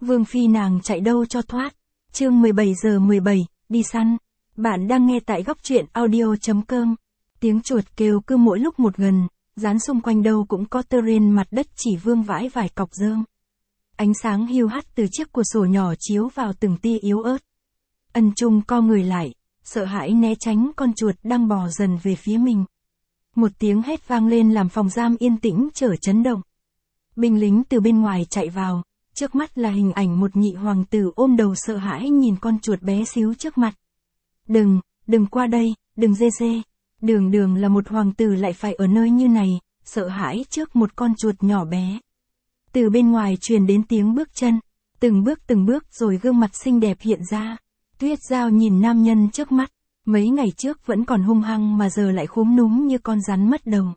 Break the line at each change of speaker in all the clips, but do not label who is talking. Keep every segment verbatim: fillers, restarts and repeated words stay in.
Vương phi nàng chạy đâu cho thoát. Chương mười bảy giờ mười bảy, đi săn. Bạn đang nghe tại góc truyện audio chấm com. Tiếng chuột kêu cứ mỗi lúc một gần, dán xung quanh đâu cũng có tơ rên, mặt đất chỉ vương vãi vài cọc rơm. Ánh sáng hiu hắt từ chiếc cửa sổ nhỏ chiếu vào từng tia yếu ớt. Ân Trung co người lại, sợ hãi né tránh con chuột đang bò dần về phía mình. Một tiếng hét vang lên làm phòng giam yên tĩnh trở chấn động. Binh lính từ bên ngoài chạy vào, trước mắt là hình ảnh một nhị hoàng tử ôm đầu sợ hãi nhìn con chuột bé xíu trước mặt. Đừng, đừng qua đây, đừng dê dê. Đường đường là một hoàng tử lại phải ở nơi như này, sợ hãi trước một con chuột nhỏ bé. Từ bên ngoài truyền đến tiếng bước chân, từng bước từng bước rồi gương mặt xinh đẹp hiện ra. Tuyết Giao nhìn nam nhân trước mắt, mấy ngày trước vẫn còn hung hăng mà giờ lại khúm núm như con rắn mất đầu.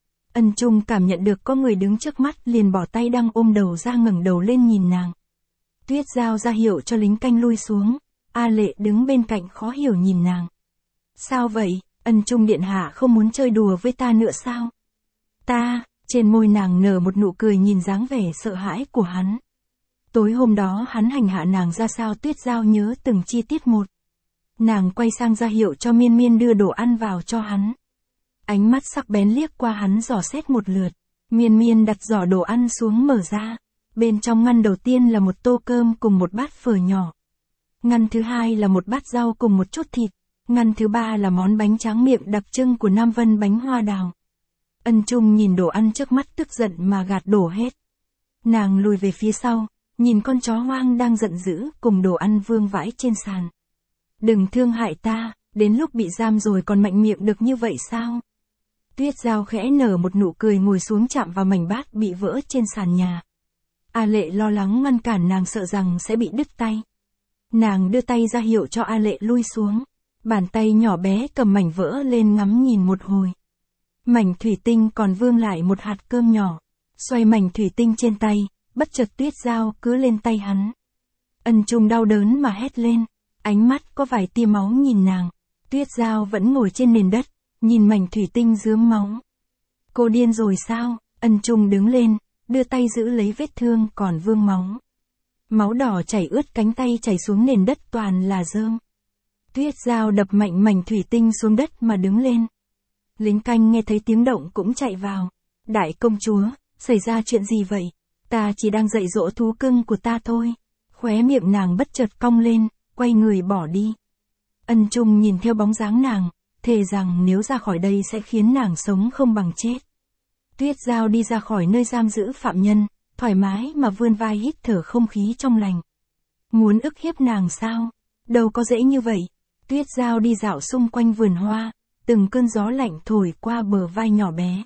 Ân Trung cảm nhận được có người đứng trước mắt liền bỏ tay đang ôm đầu ra ngẩng đầu lên nhìn nàng. Tuyết Giao ra hiệu cho lính canh lui xuống, A Lệ đứng bên cạnh khó hiểu nhìn nàng. Sao vậy, Ân Trung điện hạ không muốn chơi đùa với ta nữa sao? Ta, trên môi nàng nở một nụ cười nhìn dáng vẻ sợ hãi của hắn. Tối hôm đó hắn hành hạ nàng ra sao Tuyết Giao nhớ từng chi tiết một. Nàng quay sang ra hiệu cho Miên Miên đưa đồ ăn vào cho hắn. Ánh mắt sắc bén liếc qua hắn dò xét một lượt. Miên Miên đặt giỏ đồ ăn xuống mở ra. Bên trong ngăn đầu tiên là một tô cơm cùng một bát phở nhỏ. Ngăn thứ hai là một bát rau cùng một chút thịt. Ngăn thứ ba là món bánh tráng miệng đặc trưng của Nam Vân bánh hoa đào. Ân Trung nhìn đồ ăn trước mắt tức giận mà gạt đổ hết. Nàng lùi về phía sau, nhìn con chó hoang đang giận dữ cùng đồ ăn vương vãi trên sàn. Đừng thương hại ta, đến lúc bị giam rồi còn mạnh miệng được như vậy sao? Tuyết Giao khẽ nở một nụ cười ngồi xuống chạm vào mảnh bát bị vỡ trên sàn nhà. A Lệ lo lắng ngăn cản nàng sợ rằng sẽ bị đứt tay. Nàng đưa tay ra hiệu cho A Lệ lui xuống. Bàn tay nhỏ bé cầm mảnh vỡ lên ngắm nhìn một hồi. Mảnh thủy tinh còn vương lại một hạt cơm nhỏ. Xoay mảnh thủy tinh trên tay, bất chợt Tuyết Giao cứ lên tay hắn. Ân Trung đau đớn mà hét lên. Ánh mắt có vài tia máu nhìn nàng. Tuyết Giao vẫn ngồi trên nền đất, nhìn mảnh thủy tinh rướm máu. Cô điên rồi sao? Ân Trung đứng lên, đưa tay giữ lấy vết thương còn vương máu. Máu đỏ chảy ướt cánh tay chảy xuống nền đất toàn là rơm. Tuyết Giao đập mạnh mảnh thủy tinh xuống đất mà đứng lên. Lính canh nghe thấy tiếng động cũng chạy vào. Đại công chúa, xảy ra chuyện gì vậy? Ta chỉ đang dạy dỗ thú cưng của ta thôi. Khóe miệng nàng bất chợt cong lên, quay người bỏ đi. Ân Trung nhìn theo bóng dáng nàng, thề rằng nếu ra khỏi đây sẽ khiến nàng sống không bằng chết. Tuyết Giao đi ra khỏi nơi giam giữ phạm nhân, thoải mái mà vươn vai hít thở không khí trong lành. Muốn ức hiếp nàng sao? Đâu có dễ như vậy. Tuyết Giao đi dạo xung quanh vườn hoa, từng cơn gió lạnh thổi qua bờ vai nhỏ bé.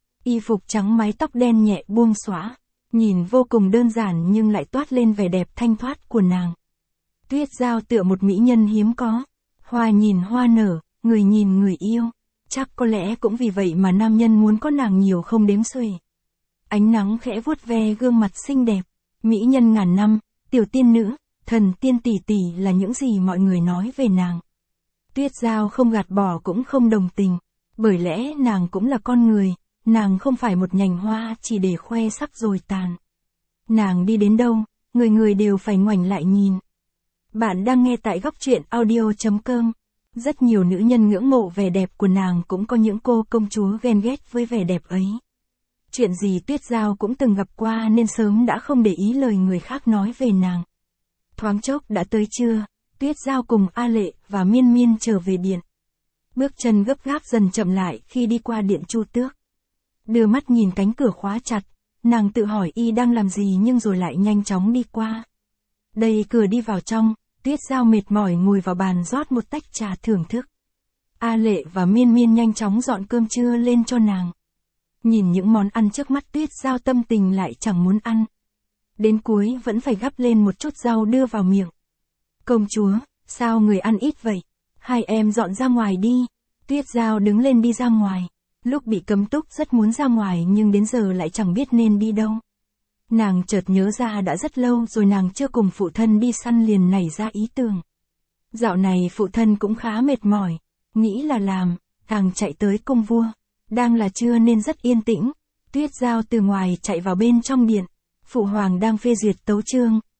Y phục trắng mái tóc đen nhẹ buông xõa, nhìn vô cùng đơn giản nhưng lại toát lên vẻ đẹp thanh thoát của nàng. Tuyết Giao tựa một mỹ nhân hiếm có, hoa nhìn hoa nở, người nhìn người yêu. Chắc có lẽ cũng vì vậy mà nam nhân muốn có nàng nhiều không đếm xuể. Ánh nắng khẽ vuốt ve gương mặt xinh đẹp, mỹ nhân ngàn năm, tiểu tiên nữ, thần tiên tỷ tỷ là những gì mọi người nói về nàng. Tuyết Giao không gạt bỏ cũng không đồng tình, bởi lẽ nàng cũng là con người, nàng không phải một nhành hoa chỉ để khoe sắc rồi tàn. Nàng đi đến đâu, người người đều phải ngoảnh lại nhìn. Bạn đang nghe tại góc truyện audio chấm com. Rất nhiều nữ nhân ngưỡng mộ vẻ đẹp của nàng, cũng có những cô công chúa ghen ghét với vẻ đẹp ấy. Chuyện gì Tuyết Giao cũng từng gặp qua nên sớm đã không để ý lời người khác nói về nàng. Thoáng chốc đã tới trưa, Tuyết Giao cùng A Lệ và Miên Miên trở về điện. Bước chân gấp gáp dần chậm lại khi đi qua điện Chu Tước. Đưa mắt nhìn cánh cửa khóa chặt, nàng tự hỏi y đang làm gì nhưng rồi lại nhanh chóng đi qua. Đẩy cửa đi vào trong, Tuyết Giao mệt mỏi ngồi vào bàn rót một tách trà thưởng thức. A Lệ và Miên Miên nhanh chóng dọn cơm trưa lên cho nàng. Nhìn những món ăn trước mắt Tuyết Giao tâm tình lại chẳng muốn ăn. Đến cuối vẫn phải gắp lên một chút rau đưa vào miệng. Công chúa, sao người ăn ít vậy? Hai em dọn ra ngoài đi. Tuyết Giao đứng lên đi ra ngoài. Lúc bị cấm túc rất muốn ra ngoài nhưng đến giờ lại chẳng biết nên đi đâu. Nàng chợt nhớ ra đã rất lâu rồi nàng chưa cùng phụ thân đi săn liền nảy ra ý tưởng. Dạo này phụ thân cũng khá mệt mỏi, nghĩ là làm, nàng chạy tới cung vua. Đang là trưa nên rất yên tĩnh. Tuyết Giao từ ngoài chạy vào bên trong điện. Phụ hoàng đang phê duyệt tấu chương,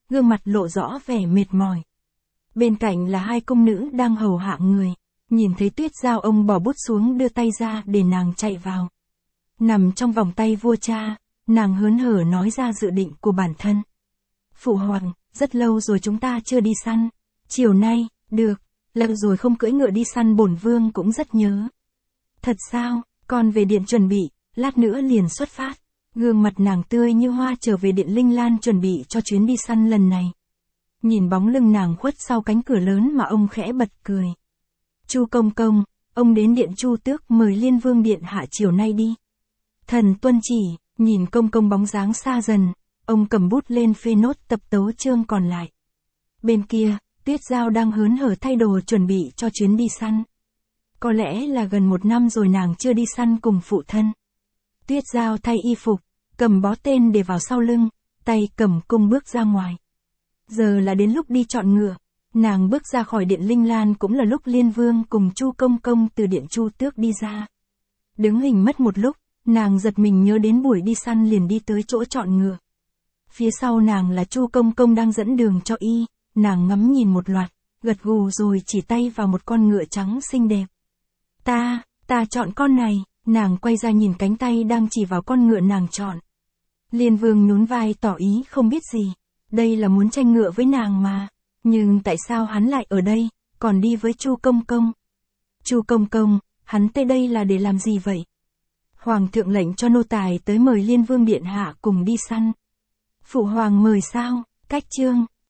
gương mặt lộ rõ vẻ mệt mỏi. Bên cạnh là hai cung nữ đang hầu hạ người, nhìn thấy Tuyết Giao ông bỏ bút xuống đưa tay ra để nàng chạy vào. Nằm trong vòng tay vua cha, nàng hớn hở nói ra dự định của bản thân. Phụ hoàng, rất lâu rồi chúng ta chưa đi săn. Chiều nay, được, lâu rồi không cưỡi ngựa đi săn bổn vương cũng rất nhớ. Thật sao, con về điện chuẩn bị, lát nữa liền xuất phát. Gương mặt nàng tươi như hoa trở về điện Linh Lan chuẩn bị cho chuyến đi săn lần này. Nhìn bóng lưng nàng khuất sau cánh cửa lớn mà ông khẽ bật cười. Chu công công, ông đến điện Chu Tước mời Liên Vương điện hạ chiều nay đi. Thần tuân chỉ. Nhìn công công bóng dáng xa dần, ông cầm bút lên phê nốt tập tấu chương còn lại. Bên kia, Tuyết Giao đang hớn hở thay đồ chuẩn bị cho chuyến đi săn. Có lẽ là gần một năm rồi nàng chưa đi săn cùng phụ thân. Tuyết Giao thay y phục, cầm bó tên để vào sau lưng, tay cầm cung bước ra ngoài. Giờ là đến lúc đi chọn ngựa, nàng bước ra khỏi điện Linh Lan cũng là lúc Liên Vương cùng Chu công công từ điện Chu Tước đi ra. Đứng hình mất một lúc, nàng giật mình nhớ đến buổi đi săn liền đi tới chỗ chọn ngựa. Phía sau nàng là Chu công công đang dẫn đường cho y, nàng ngắm nhìn một loạt, gật gù rồi chỉ tay vào một con ngựa trắng xinh đẹp. Ta, ta chọn con này, nàng quay ra nhìn cánh tay đang chỉ vào con ngựa nàng chọn. Liên Vương nhún vai tỏ ý không biết gì, đây là muốn tranh ngựa với nàng mà, nhưng tại sao hắn lại ở đây, còn đi với Chu công công? Chu công công, hắn tới đây là để làm gì vậy? Hoàng thượng lệnh cho nô tài tới mời Liên Vương điện hạ cùng đi săn. Phụ hoàng mời sao? Cách chương